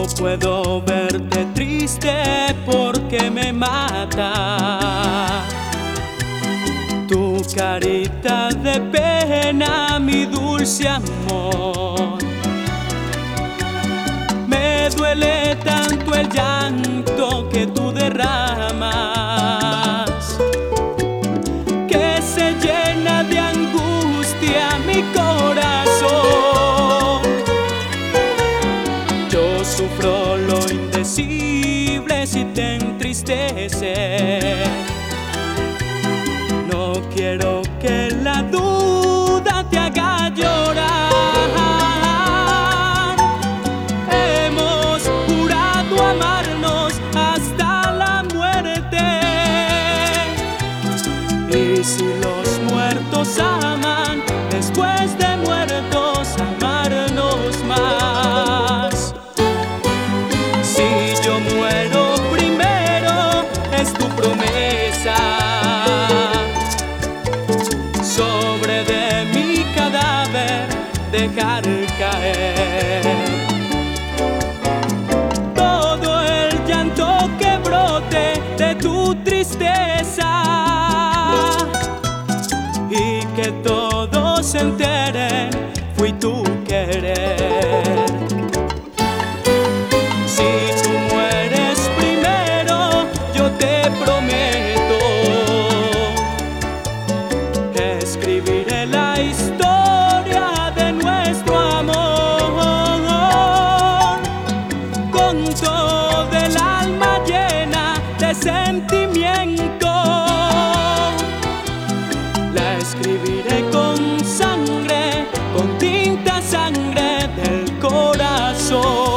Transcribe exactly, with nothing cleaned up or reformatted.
puedo verte triste porque me mata tu carita de pena, mi dulce amor. Me duele tanto el llanto que tú derramas, que se llena de angustia mi corazón. Yo sufro lo indecible si te entristece. No quiero que la duda te haga llorar. Hemos jurado amarnos hasta la muerte, y si los muertos aman, después de muertos amarnos más. Si yo muero primero, es tu promesa, sobre de mi cadáver dejar caer todo el llanto que brote de tu tristeza, y que todos se enteren, fui tu querer. Si tú mueres primero, yo te prometo escribiré la historia de nuestro amor, con todo el alma llena de sentimiento. La escribiré con sangre, con tinta sangre del corazón.